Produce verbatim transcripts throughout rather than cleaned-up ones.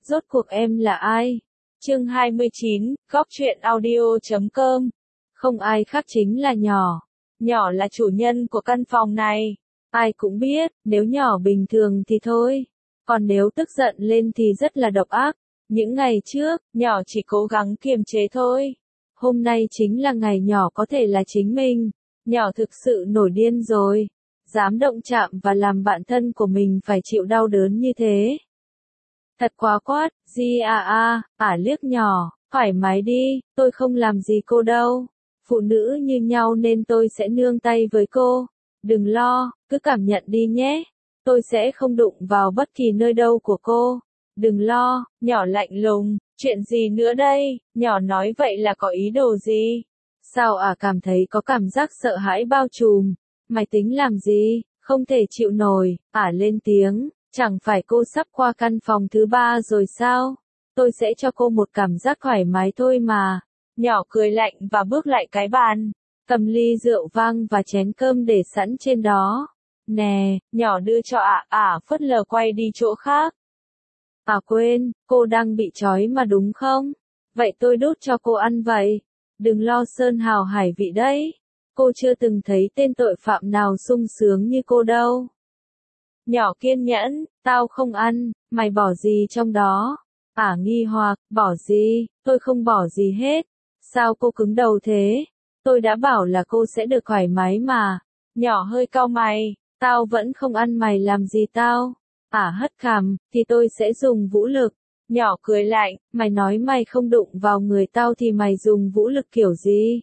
Rốt cuộc em là ai? Chương hai mươi chín, góc truyện audio chấm com. Không ai khác chính là nhỏ. Nhỏ là chủ nhân của căn phòng này. Ai cũng biết, nếu nhỏ bình thường thì thôi. Còn nếu tức giận lên thì rất là độc ác. Những ngày trước, nhỏ chỉ cố gắng kiềm chế thôi. Hôm nay chính là ngày nhỏ có thể là chính mình. Nhỏ thực sự nổi điên rồi. Dám động chạm và làm bạn thân của mình phải chịu đau đớn như thế. Thật quá quát, Di à à, ả liếc nhỏ, thoải mái đi, tôi không làm gì cô đâu. Phụ nữ như nhau nên tôi sẽ nương tay với cô. Đừng lo, cứ cảm nhận đi nhé. Tôi sẽ không đụng vào bất kỳ nơi đâu của cô. Đừng lo, nhỏ lạnh lùng, chuyện gì nữa đây, nhỏ nói vậy là có ý đồ gì? Sao ả cảm thấy có cảm giác sợ hãi bao trùm? Mày tính làm gì? Không thể chịu nổi, ả lên tiếng. Chẳng phải cô sắp qua căn phòng thứ ba rồi sao? Tôi sẽ cho cô một cảm giác thoải mái thôi mà. Nhỏ cười lạnh và bước lại cái bàn. Cầm ly rượu vang và chén cơm để sẵn trên đó. Nè, nhỏ đưa cho ả, ả phớt lờ quay đi chỗ khác. À quên, cô đang bị trói mà đúng không? Vậy tôi đút cho cô ăn vậy. Đừng lo sơn hào hải vị đấy. Cô chưa từng thấy tên tội phạm nào sung sướng như cô đâu. Nhỏ kiên nhẫn, tao không ăn, mày bỏ gì trong đó? Ả nghi hoặc, bỏ gì, tôi không bỏ gì hết. Sao cô cứng đầu thế? Tôi đã bảo là cô sẽ được thoải mái mà. Nhỏ hơi cau mày, tao vẫn không ăn mày làm gì tao. Ả hất cằm, thì tôi sẽ dùng vũ lực. Nhỏ cười lạnh, mày nói mày không đụng vào người tao thì mày dùng vũ lực kiểu gì?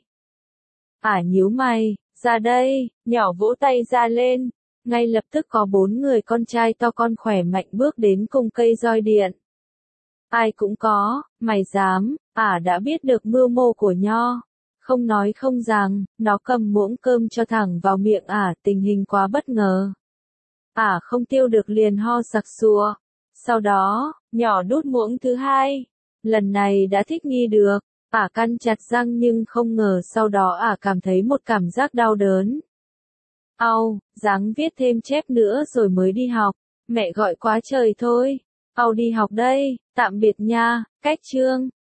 Ả nhíu mày, ra đây, nhỏ vỗ tay ra lên. Ngay lập tức có bốn người con trai to con khỏe mạnh bước đến cùng cây roi điện. Ai cũng có, mày dám, ả đã biết được mưu mô của Nho. Không nói không rằng, nó cầm muỗng cơm cho thẳng vào miệng ả, tình hình quá bất ngờ. Ả không tiêu được liền ho sặc sụa. Sau đó, nhỏ đút muỗng thứ hai. Lần này đã thích nghi được, ả căn chặt răng nhưng không ngờ sau đó ả cảm thấy một cảm giác đau đớn. Au, ráng viết thêm chép nữa rồi mới đi học. Mẹ gọi quá trời thôi. Au đi học đây, tạm biệt nha, cách chương.